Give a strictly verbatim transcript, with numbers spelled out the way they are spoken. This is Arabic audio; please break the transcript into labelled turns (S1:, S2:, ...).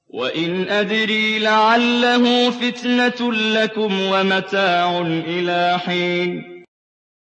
S1: وَإِنْ أَدْرِي لَعَلَّهُ فِتْنَةٌ لَّكُمْ وَمَتَاعٌ إِلَىٰ حِينٍ